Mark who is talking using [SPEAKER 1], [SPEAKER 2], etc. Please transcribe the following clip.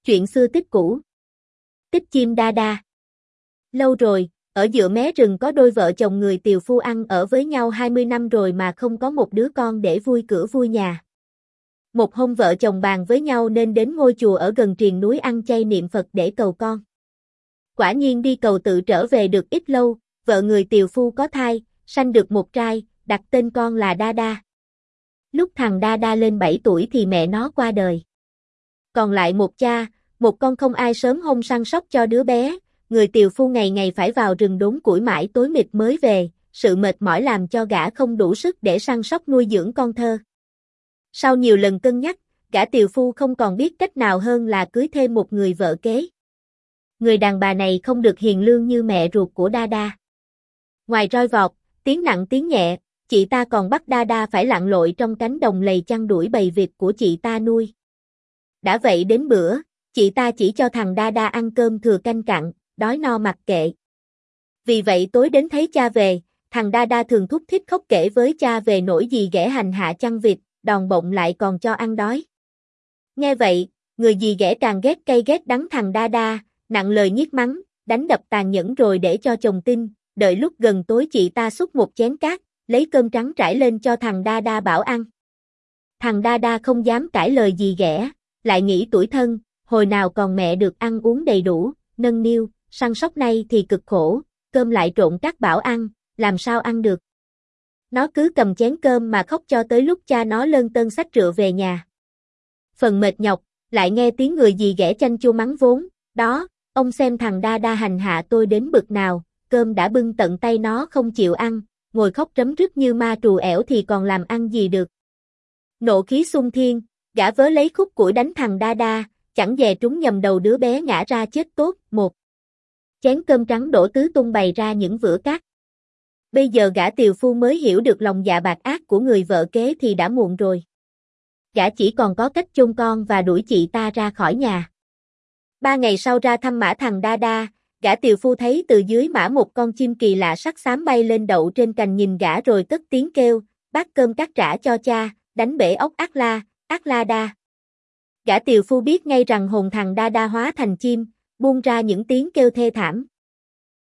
[SPEAKER 1] Chuyện xưa tích cũ. Tích chim đa đa. Lâu rồi, ở giữa mé rừng có đôi vợ chồng người tiều phu ăn ở với nhau 20 năm rồi mà không có một đứa con để vui cửa vui nhà. Một hôm vợ chồng bàn với nhau nên đến ngôi chùa ở gần triền núi ăn chay niệm Phật để cầu con. Quả nhiên đi cầu tự trở về được ít lâu, vợ người tiều phu có thai, sanh được một trai, đặt tên con là Đa Đa. Lúc thằng Đa Đa lên 7 tuổi thì mẹ nó qua đời. Còn lại một cha, một con không ai sớm hôm săn sóc cho đứa bé, người tiều phu ngày ngày phải vào rừng đốn củi mãi tối mịt mới về, sự mệt mỏi làm cho gã không đủ sức để săn sóc nuôi dưỡng con thơ. Sau nhiều lần cân nhắc, gã tiều phu không còn biết cách nào hơn là cưới thêm một người vợ kế. Người đàn bà này không được hiền lương như mẹ ruột của Đa Đa. Ngoài roi vọt, tiếng nặng tiếng nhẹ, chị ta còn bắt Đa Đa phải lặn lội trong cánh đồng lầy chăn đuổi bầy vịt của chị ta nuôi. Đã vậy đến bữa, chị ta chỉ cho thằng Đa Đa ăn cơm thừa canh cặn, đói no mặc kệ. Vì vậy tối đến thấy cha về, thằng Đa Đa thường thúc thích khóc kể với cha về nỗi dì ghẻ hành hạ chăn vịt, đòn bụng lại còn cho ăn đói. Nghe vậy, người dì ghẻ càng ghét cay ghét đắng thằng Đa Đa, nặng lời nhiếc mắng, đánh đập tàn nhẫn rồi để cho chồng tin, đợi lúc gần tối chị ta xúc một chén cát, lấy cơm trắng trải lên cho thằng Đa Đa bảo ăn. Thằng Đa Đa không dám cãi lời dì ghẻ, lại nghĩ tủi thân, hồi nào còn mẹ được ăn uống đầy đủ, nâng niu, săn sóc nay thì cực khổ, cơm lại trộn cát bảo ăn, làm sao ăn được. Nó cứ cầm chén cơm mà khóc cho tới lúc cha nó lơn tơn xách rượu về nhà. Phần mệt nhọc, lại nghe tiếng người dì ghẻ chanh chua mắng vốn, đó, ông xem thằng Đa Đa hành hạ tôi đến bực nào, cơm đã bưng tận tay nó không chịu ăn, ngồi khóc rấm rứt như ma trù ẻo thì còn làm ăn gì được. Nộ khí xung thiên, gã vớ lấy khúc củi đánh thằng Đa Đa, chẳng dè trúng nhầm đầu đứa bé ngã ra chết tốt, một chén cơm trắng đổ tứ tung bày ra những vữa cát. Bây giờ gã tiều phu mới hiểu được lòng dạ bạc ác của người vợ kế thì đã muộn rồi. Gã chỉ còn có cách chôn con và đuổi chị ta ra khỏi nhà. 3 ngày sau ra thăm mã thằng Đa Đa, gã tiều phu thấy từ dưới mã một con chim kỳ lạ sắc xám bay lên đậu trên cành nhìn gã rồi cất tiếng kêu, bát cơm cát trả cho cha, đánh bể ốc ác la đa. Gã tiều phu biết ngay rằng hồn thằng Đa Đa hóa thành chim, buông ra những tiếng kêu thê thảm.